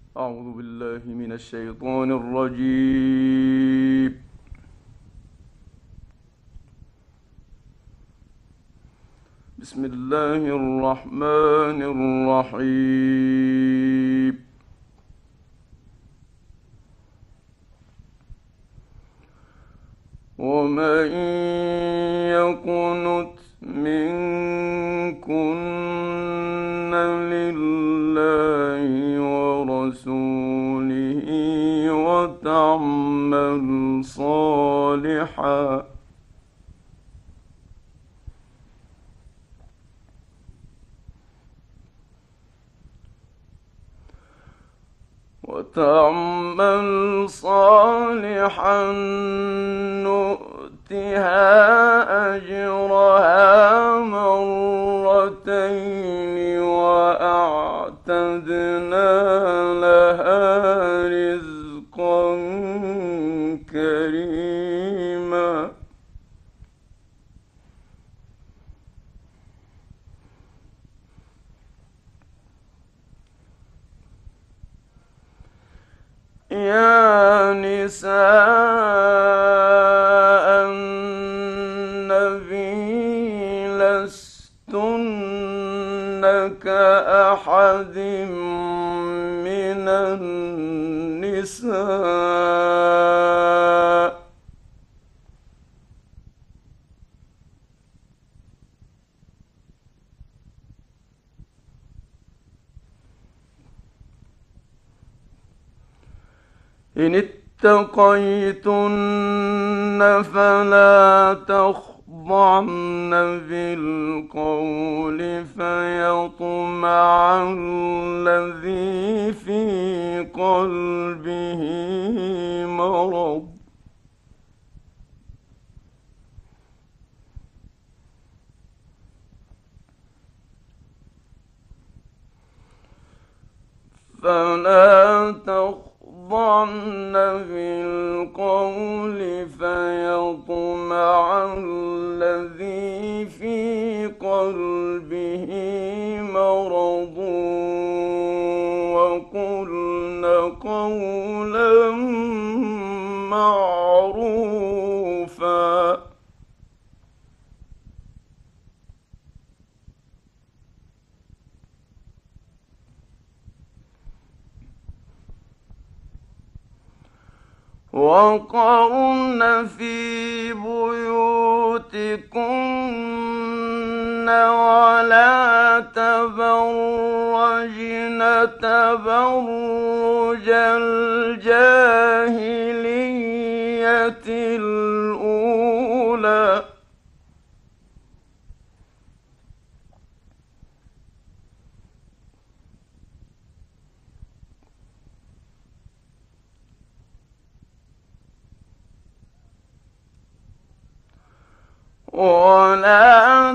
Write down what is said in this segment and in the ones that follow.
أعوذ بالله من الشيطان الرجيم. بسم الله الرحمن الرحيم. ومن يقنت منكن لله ورسوله وتعمل صالحا نؤتها أجرها مرتين وأعتدنا لها رزقا كريما. يا نساء النبي لستن كأحد من النساء إن اتقيتن فلا تخضعن بالقول فيطمع الذي في قلبه مرض فلا تخضعن بالقول فيطمع الذي في قلبه مرض وقلن قولا معروفا. وقرن في بيوتكن ولا تبرجن تبرج الجاهلية الأولى ولا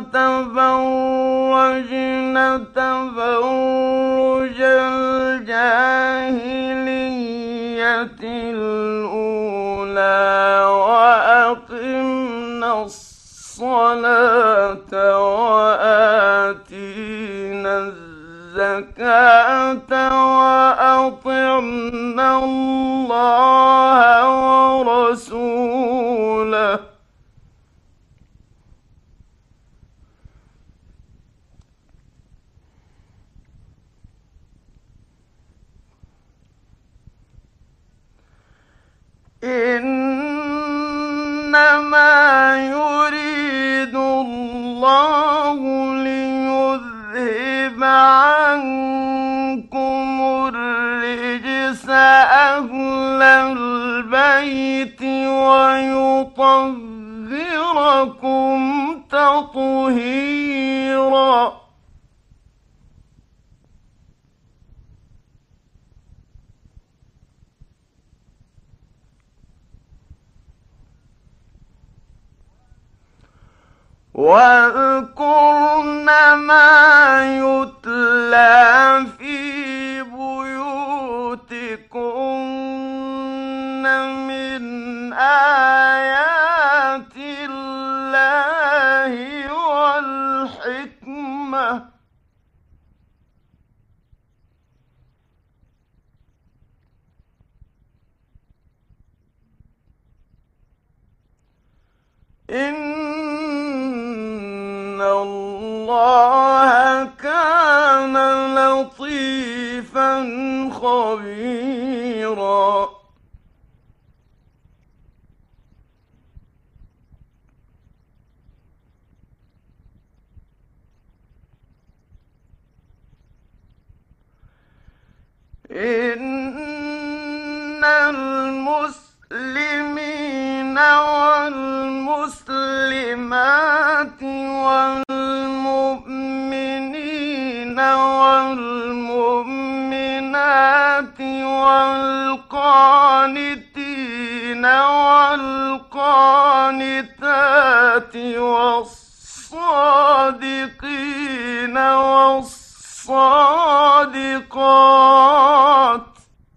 تبرجن تبرج الجاهلية الأولى وأقمنا الصلاة وآتينا الزكاة وأطعنا الله ورسوله إنما يريد الله ليذهب عنكم الرجس أهل البيت ويطهركم تطهيرا. واذكرن ما يتلى في بيوتكن من آيات الله والحكمة إن الله كان لطيفا خبيرا إن المسلمين والمسلمات والمؤمنين والمؤمنات والقانتين والقانتات والصادقين والصادقات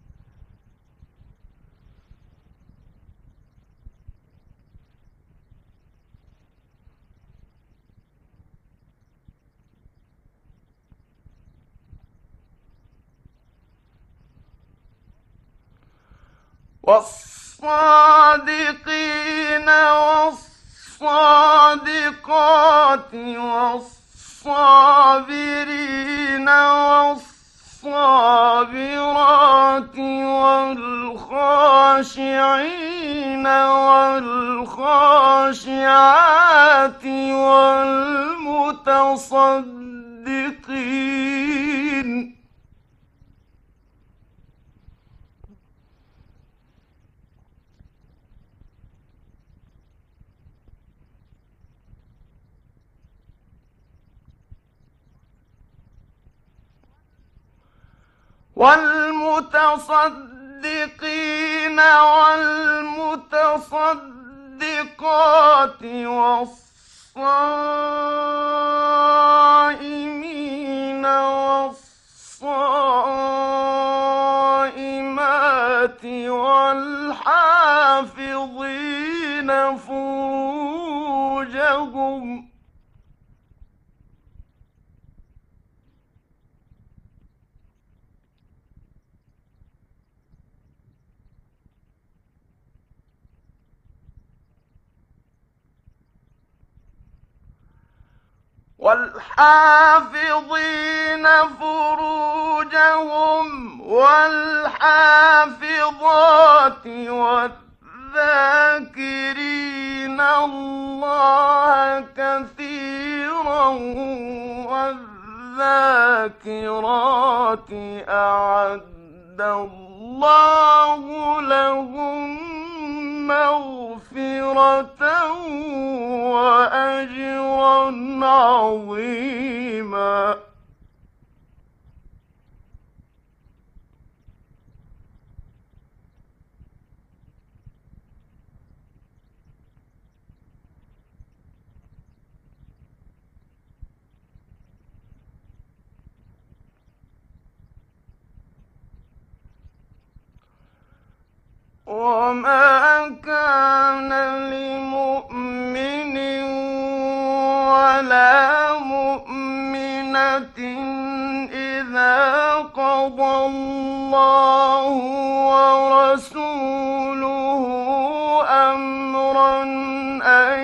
والصادقين والصادقات والصابرين والصابرات والخاشعين والخاشعات والمتصدقين والمتصدقين والمتصدقات والصائمين والصائمات والحافظين فروجهم والحافظين فروجهم والحافظات والذاكرين الله كثيرا والذاكرات أعد الله لهم مغفرة وأجرا عظيما وما كان لمؤمن ولا مؤمنة إذا قضى الله ورسوله أمرا أن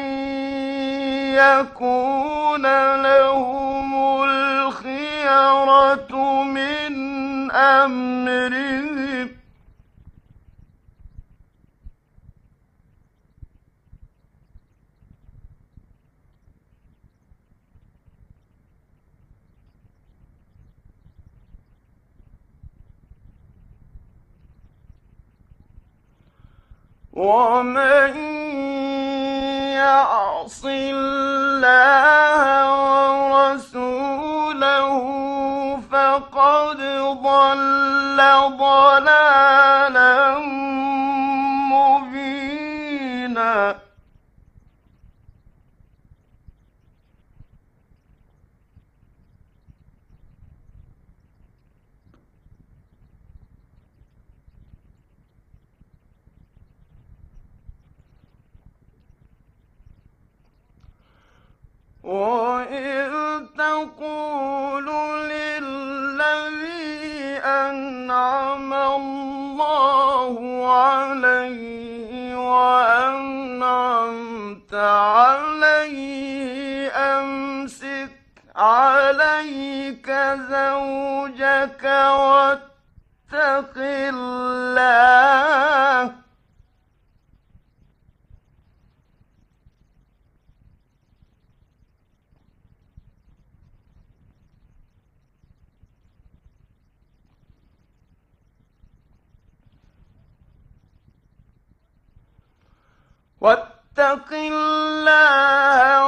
يكون لهم الخيرة من أمرهم ومن يعص الله ورسوله فقد ضل ضلالا مبينا وإذ تقول للذي أنعم الله عليه وأنعمت عليه زوجك واتق الله واتق الله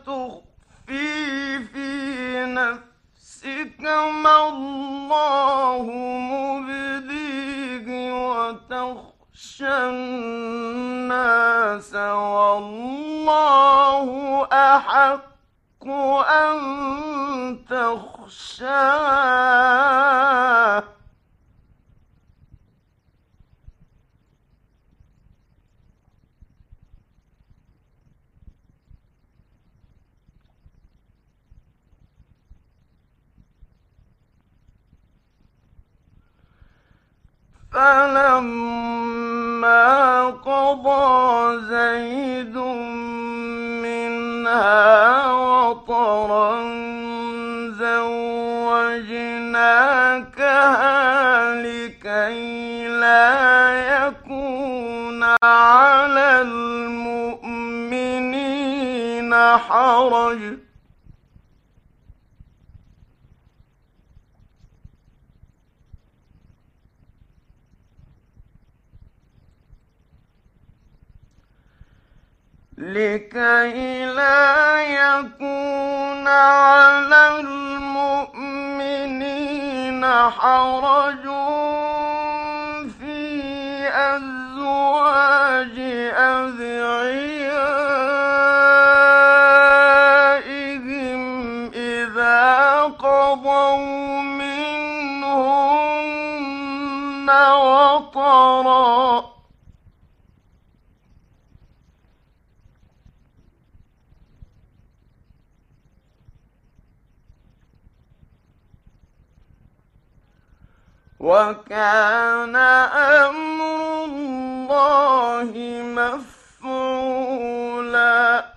وتخفي في نفسك ما الله مبديه وتخشى الناس والله أحق أن تخشاه فلما قضى زيد منها وطرا زوجناكها لكي لا يكون على المؤمنين حرج على المؤمنين حرج في أزواج أدعيائهم إذا قضوا منهن وطرا وكان أمر الله مفعولا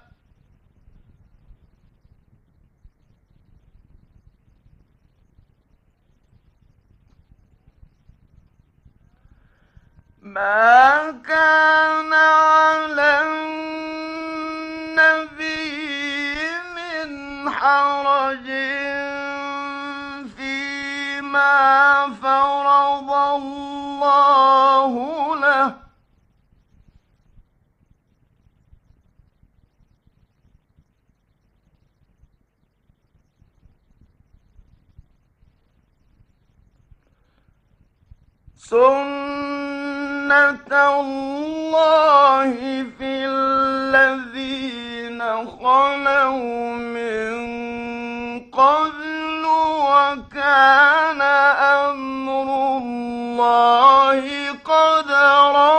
ما كان على النبي من حرج فيما فرض الله له سنة الله في الذين خلوا من قبل وكان أمر الله قدرا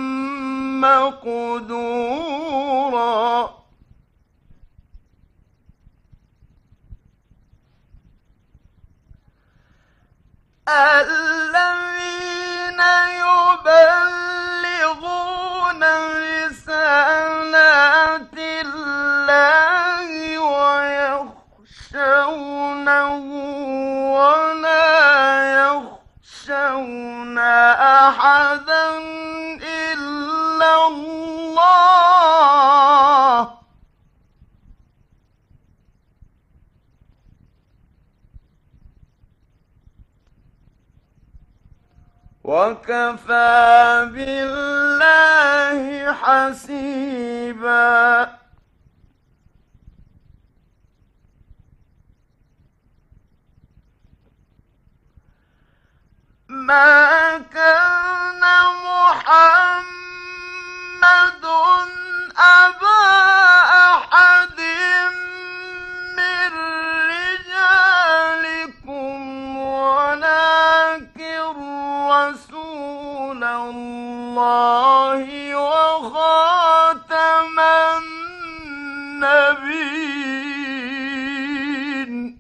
مقدورا الذين يبلغون رسالات الله ويخشونه ولا يخشون أحدا إلا الله وكفى بالله حسيبا ما كان محمد أبا أحد من رجالكم ولكن رسول الله وخاتم النبيين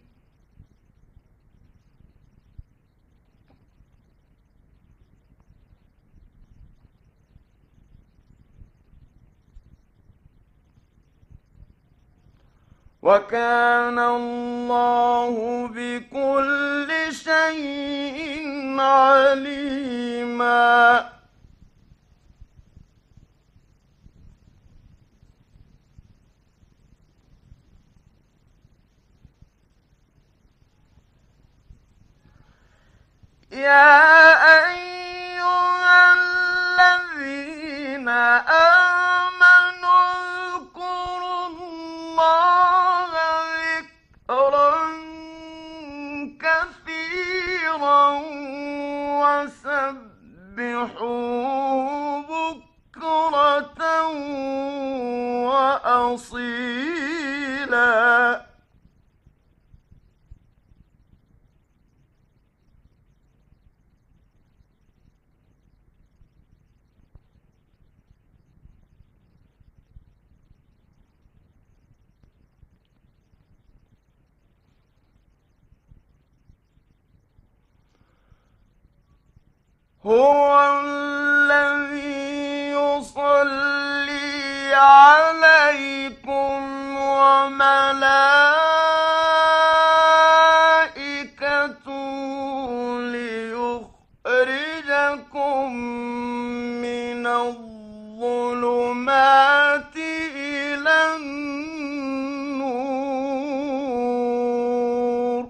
وكان الله بكل شيء عليما. يا أيها الذين آمنوا اذكروا الله ذكرا كثيرا وسبحوه بكرة وأصيلا. هو الذي يصلي عليكم وملائكته ليخرجكم من الظلمات إلى النور.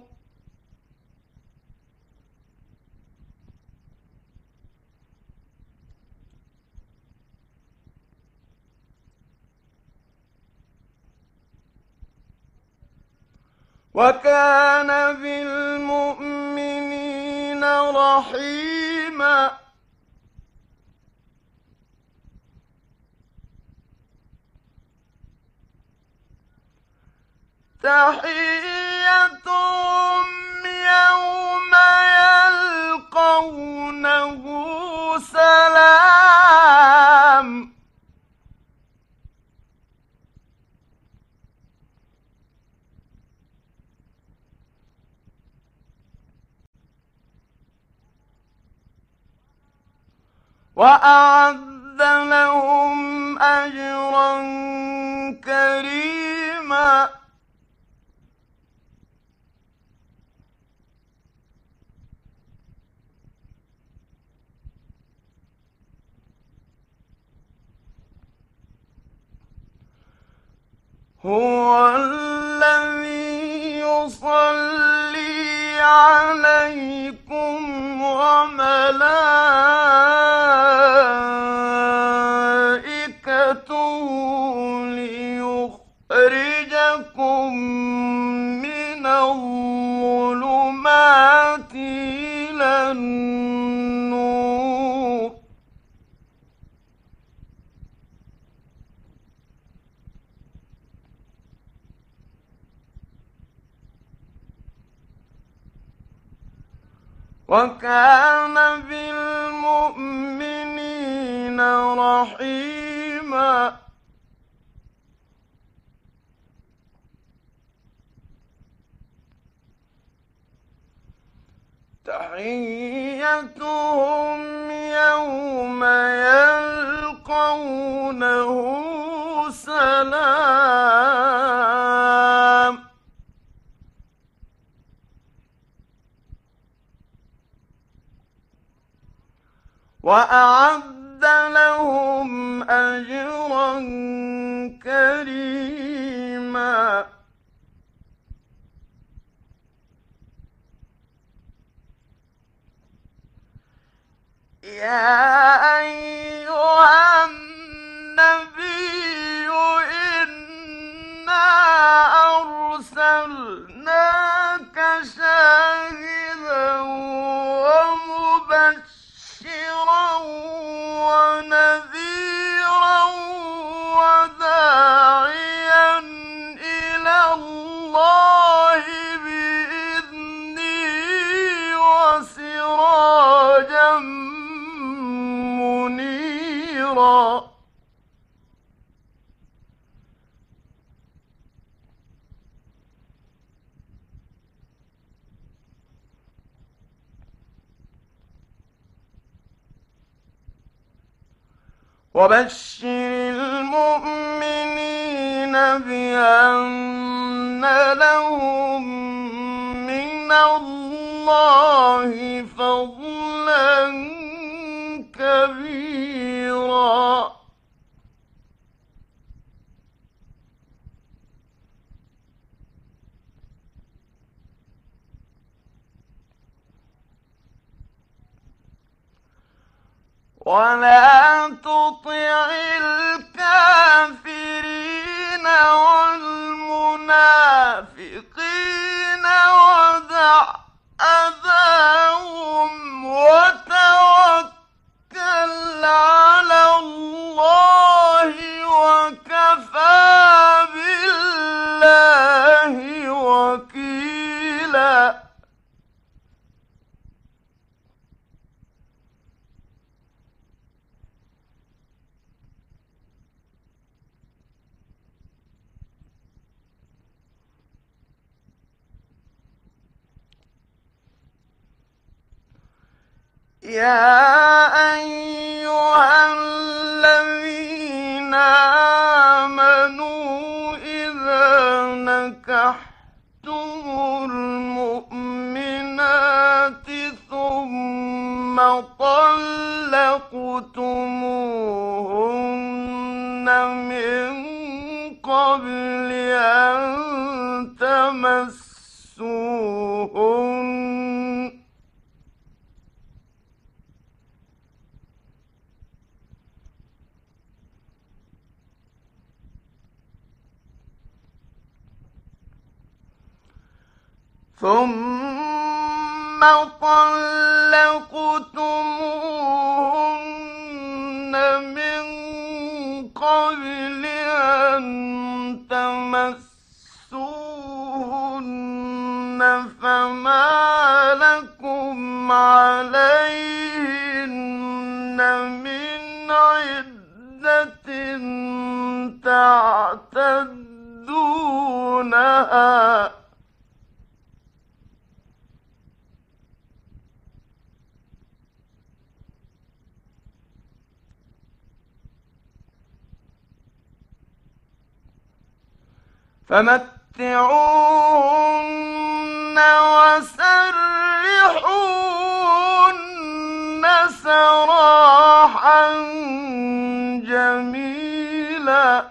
وكان بالمؤمنين رحيما. تحيتهم يوم يلقونه سلام. وأعد لهم أجرا كريما. هو الذي يصلي عليكم وملائكته ليخرجكم من الظلمات إلى النور. وكان بالمؤمنين رحيما. تحيتهم يوم يلقونه سلام. وأعد لهم أجرا كريما. يا أيها النبي إنا أرسلناك شاهدا ومبشرا ونذيرا وداعيا إلى الله بإذنه وسراجا منيرا. وبشر المؤمنين بأن لهم من الله فضلا كبيرا. ولا تطع الكافرين والمنافقين ودع أذاهم وتوكل على الله وكفى بالله وكيلا. يا أيها الذين آمنوا إذا نكحتم المؤمنات ثم طلقتموهن من قبل أن تمسوهن ثم طلقتموهن من قبل أن تمسوهن فما لكم عليهن من عدة تعتدونها فمتعوهن وسرحوهن سراحا جميلا.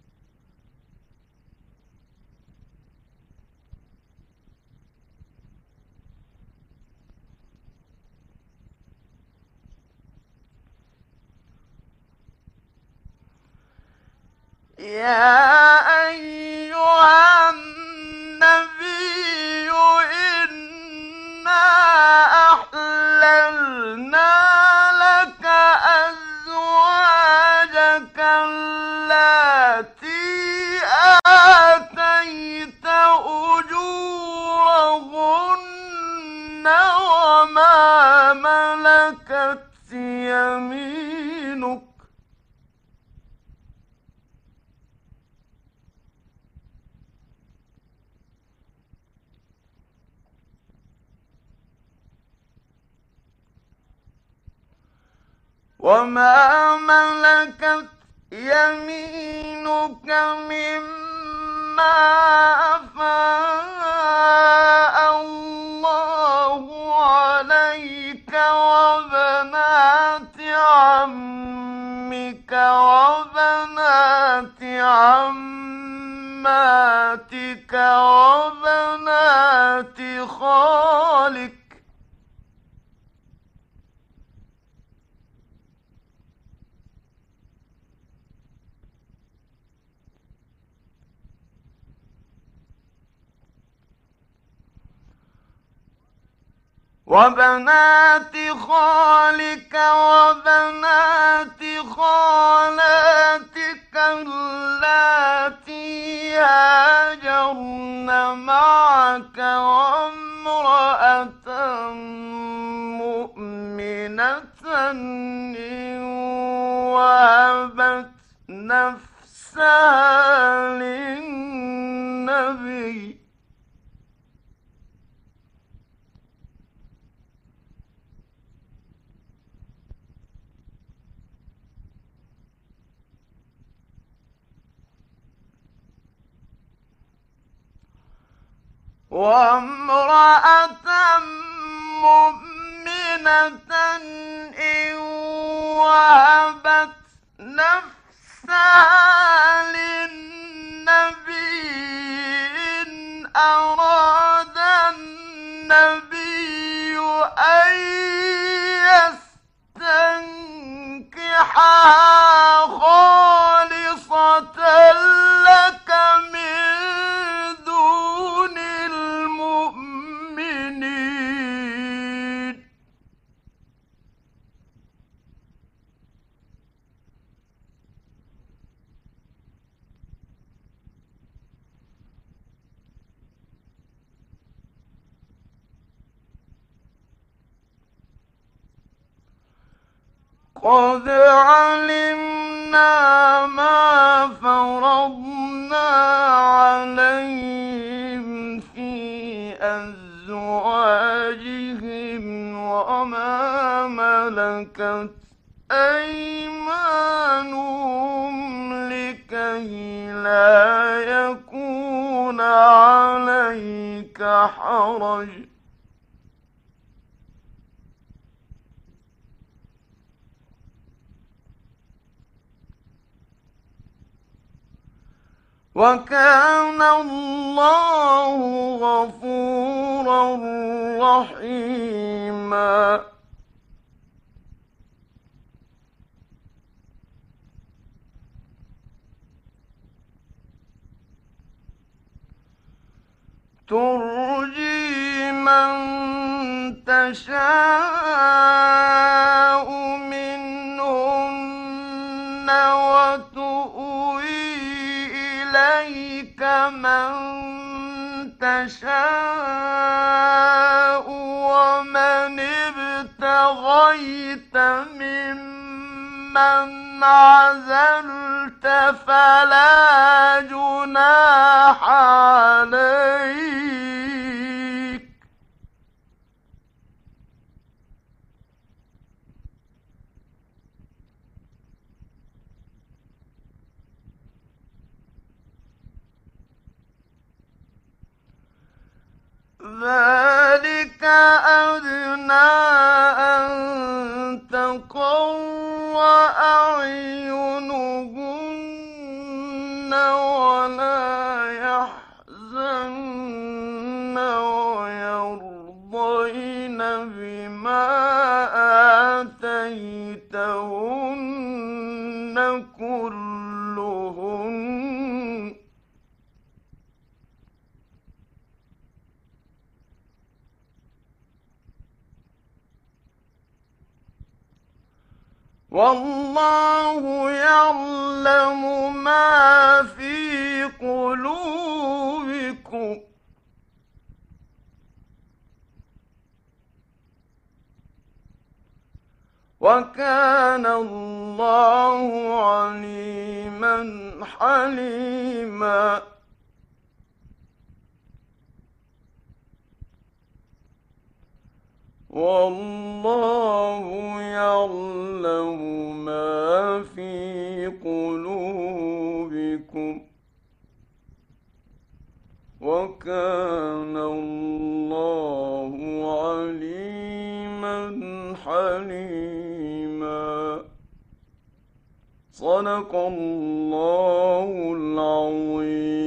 يا أيها النبي إنا أحللنا لك أزواجك اللاتي آتيت أجورهن وما ملكت يمينك مما أفاء الله عليك وبنات عمك وبنات عماتك وبنات خالك وبنات خالك وبنات خالاتك اللاتي هاجرن معك وامرأة مؤمنة إن وهبت نفسها للنبي وامرأة مؤمنة إن وهبت نفسها للنبي إن أراد النبي أن يستنكحها خالصة لك من دون المؤمنين. قد علمنا ما فرضنا عليهم في أزواجهم وما ملكت أيمانهم لكي لا يكون عليك حرج. وكان الله غفورا رحيما. ترجي من تشاء منهن وتؤوي إليك من تشاء ومن ابتغيت ممن عزلت فلا جناح عليك. ذلك أدنى أن تقر أعينهن ولا يحزن ويرضين بما آتيتهن كلهن. والله يعلم ما في قلوبكم وكان الله عليما حليما. والله يعلم ما في قلوبكم وكان الله عليما حليما. صدق الله العظيم.